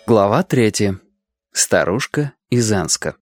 Глава 3. Старушка из Энска.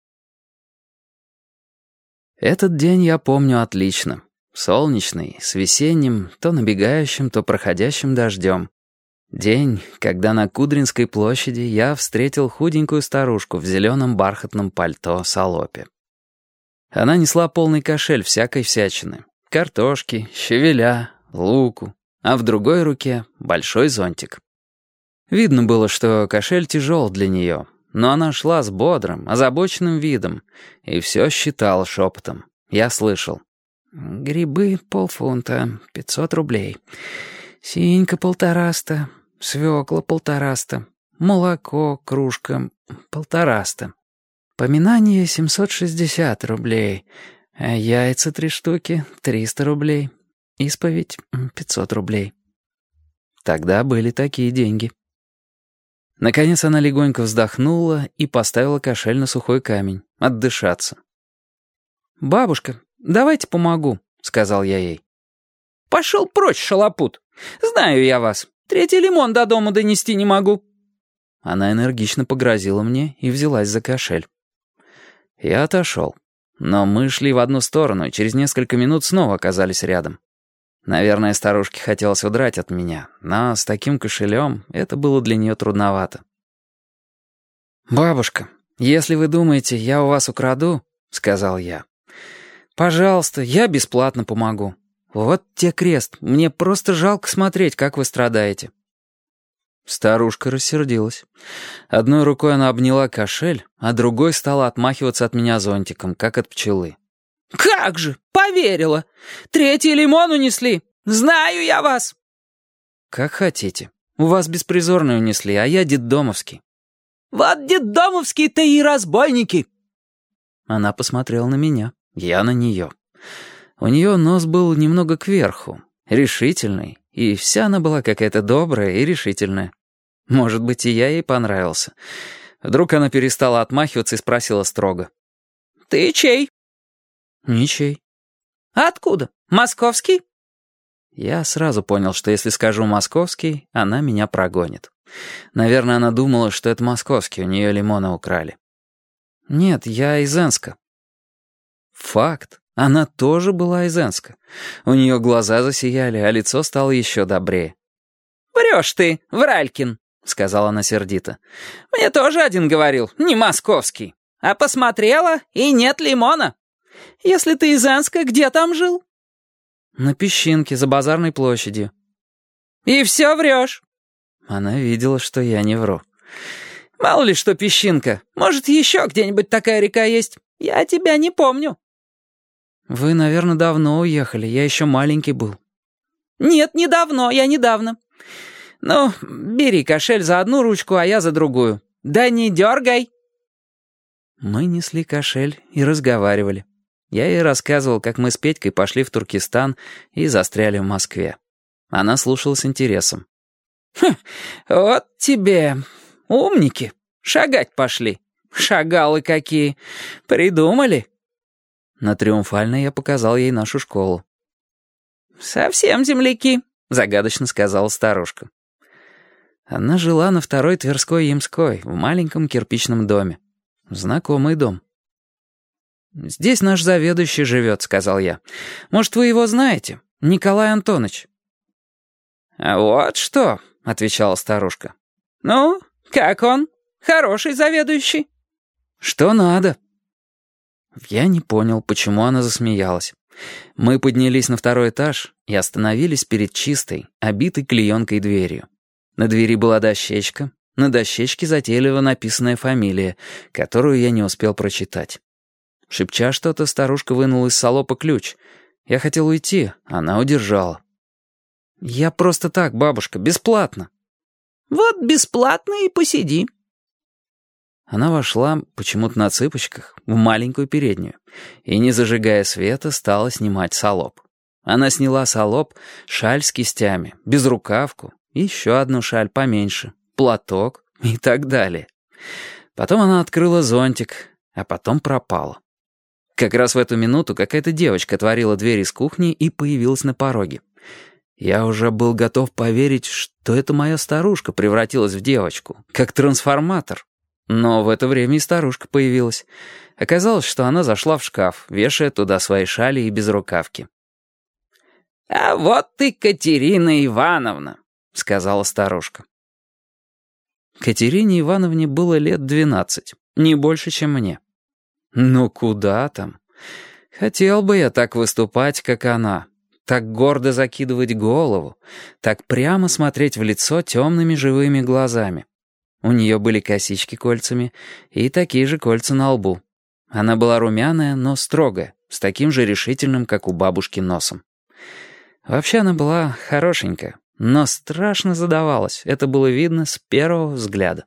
Этот день я помню отлично. Солнечный, с весенним, то набегающим, то проходящим дождем. День, когда на Кудринской площади я встретил худенькую старушку в зеленом бархатном пальто-салопе. Она несла полный кошель всякой всячины. Картошки, щавеля, луку, а в другой руке большой зонтик. Видно было, что кошель тяжел для нее, но она шла с бодрым, озабоченным видом и все считала шепотом. Я слышал: «Грибы 0,5 — 500 рублей, синька 150, свекла 150, молоко кружка 150, поминание 760 рублей, а яйца 3 штуки 300 рублей, исповедь 500 рублей». Тогда были такие деньги. Наконец она легонько вздохнула и поставила кошель на сухой камень, отдышаться. «Бабушка, давайте помогу», — сказал я ей. «Пошел прочь, шалопут! Знаю я вас. 3-й лимон до дома донести не могу». Она энергично погрозила мне и взялась за кошель. Я отошел. Но мы шли в одну сторону и через несколько минут снова оказались рядом. Наверное, старушке хотелось удрать от меня, но с таким кошелем это было для нее трудновато. «Бабушка, если вы думаете, я у вас украду, — сказал я, — пожалуйста, я бесплатно помогу. Вот те крест, мне просто жалко смотреть, как вы страдаете». Старушка рассердилась. Одной рукой она обняла кошель, а другой стала отмахиваться от меня зонтиком, как от пчелы. «Как же! Поверила! 3-й лимон унесли! Знаю я вас!» «Как хотите. У вас беспризорный унесли, а я детдомовский». «Вот детдомовские-то и разбойники!» Она посмотрела на меня, я на нее. У нее нос был немного кверху, решительный, и вся она была какая-то добрая и решительная. Может быть, и я ей понравился. Вдруг она перестала отмахиваться и спросила строго: «Ты чей?» «Ничей». «Откуда? Московский?» Я сразу понял, что если скажу «московский», она меня прогонит. Наверное, она думала, что это московский, у нее лимоны украли. «Нет, я из Энска». Факт. Она тоже была из Энска. У нее глаза засияли, а лицо стало еще добрее. «Врешь ты, Вралькин», — сказала она сердито. «Мне тоже один говорил, не московский. А посмотрела, и нет лимона. Если ты из Энска, где там жил?» «На Песчинке, за базарной площадью». «И все врешь». Она видела, что я не вру. «Мало ли что Песчинка. Может, еще где-нибудь такая река есть. Я тебя не помню». «Вы, наверное, давно уехали. Я еще маленький был». «Нет, недавно, я недавно. Ну, бери кошель за одну ручку, а я за другую. Да не дергай». Мы несли кошель и разговаривали. Я ей рассказывал, как мы с Петькой пошли в Туркестан и застряли в Москве. Она слушала с интересом. «Вот тебе, умники, шагать пошли. Шагалы какие. Придумали». На Триумфальной я показал ей нашу школу. «Совсем земляки», — загадочно сказала старушка. Она жила на 2-й Тверской Ямской, в маленьком кирпичном доме. Знакомый дом. «Здесь наш заведующий живет», — сказал я. «Может, вы его знаете? Николай Антонович». «А вот что», — отвечала старушка. «Ну, как он? Хороший заведующий?» «Что надо?» Я не понял, почему она засмеялась. Мы поднялись на 2-й этаж и остановились перед чистой, обитой клеенкой дверью. На двери была дощечка, на дощечке затейливо написанная фамилия, которую я не успел прочитать. Шепча что-то, старушка вынула из салопа ключ. Я хотел уйти, она удержала. «Я просто так, бабушка, бесплатно». «Вот бесплатно и посиди». Она вошла, почему-то на цыпочках, в маленькую переднюю и, не зажигая света, стала снимать салоп. Она сняла салоп, шаль с кистями, безрукавку, еще одну шаль поменьше, платок и так далее. Потом она открыла зонтик, а потом пропала. Как раз в эту минуту какая-то девочка отворила дверь из кухни и появилась на пороге. Я уже был готов поверить, что это моя старушка превратилась в девочку, как трансформатор. Но в это время и старушка появилась. Оказалось, что она зашла в шкаф, вешая туда свои шали и безрукавки. «А вот ты, Катерина Ивановна», — сказала старушка. Катерине Ивановне было лет 12, не больше, чем мне. Ну куда там? Хотел бы я так выступать, как она, так гордо закидывать голову, так прямо смотреть в лицо темными живыми глазами. У нее были косички кольцами и такие же кольца на лбу. Она была румяная, но строгая, с таким же решительным, как у бабушки, носом. Вообще она была хорошенькая, но страшно задавалась, это было видно с первого взгляда.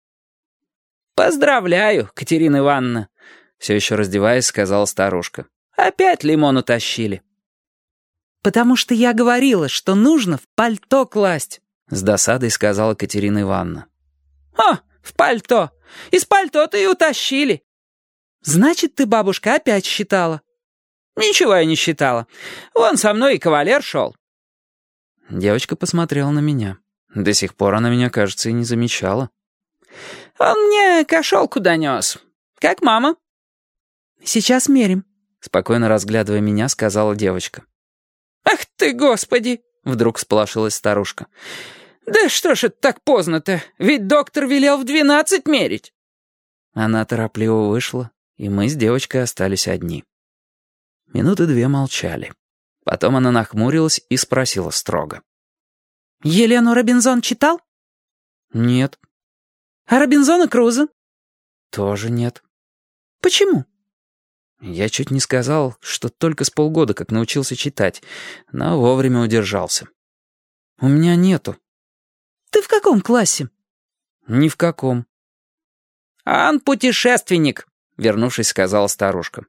«Поздравляю, Катерина Ивановна», — все еще раздеваясь, сказала старушка. «Опять лимон утащили». «Потому что я говорила, что нужно в пальто класть», — с досадой сказала Катерина Ивановна. «О, в пальто! Из пальто-то и утащили». «Значит, ты, бабушка, опять считала». «Ничего я не считала. Вон со мной и кавалер шел». Девочка посмотрела на меня. До сих пор она меня, кажется, и не замечала. «Он мне кошелку донес. Как мама?» «Сейчас мерим», — спокойно разглядывая меня, сказала девочка. «Ах ты, Господи!» — вдруг всполошилась старушка. «Да что ж это так поздно-то? Ведь доктор велел в 12 мерить». Она торопливо вышла, и мы с девочкой остались одни. Минуты 2 молчали. Потом она нахмурилась и спросила строго. «Елену Робинзон читал?» «Нет». «А Робинзона Крузо?» «Тоже нет». «Почему?» Я чуть не сказал, что только с полгода как научился читать, но вовремя удержался. «У меня нету». «Ты в каком классе?» «Ни в каком». «Он путешественник», — вернувшись, сказала старушка.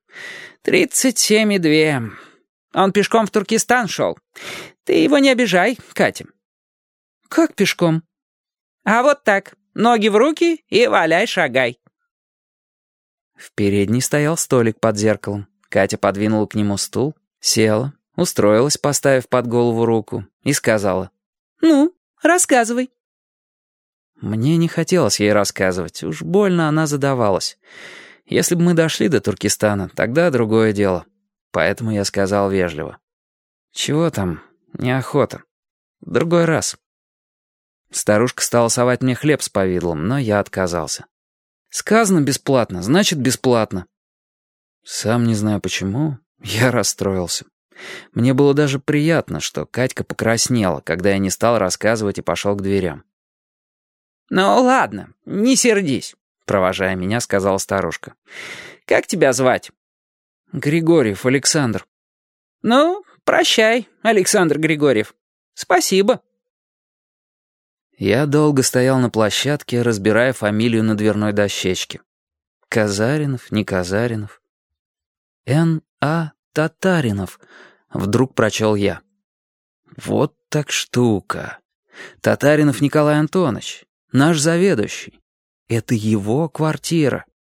37,2. Он пешком в Туркестан шел. Ты его не обижай, Катя». «Как пешком?» «А вот так. Ноги в руки и валяй, шагай». В передней стоял столик под зеркалом. Катя подвинула к нему стул, села, устроилась, поставив под голову руку, и сказала: «Ну, рассказывай». Мне не хотелось ей рассказывать, уж больно она задавалась. Если бы мы дошли до Туркестана, тогда другое дело. Поэтому я сказал вежливо: «Чего там? Неохота. В другой раз». Старушка стала совать мне хлеб с повидлом, но я отказался. Сказано бесплатно, значит бесплатно. Сам не знаю почему, я расстроился. Мне было даже приятно, что Катька покраснела, когда я не стал рассказывать и пошел к дверям. «Ну ладно, не сердись», — провожая меня, сказала старушка. «Как тебя звать?» «Григорьев Александр». «Ну, прощай, Александр Григорьев. Спасибо». Я долго стоял на площадке, разбирая фамилию на дверной дощечке. Казаринов, не Казаринов. Н.А. Татаринов, вдруг прочел я. Вот так штука. Татаринов Николай Антонович, наш заведующий. Это его квартира.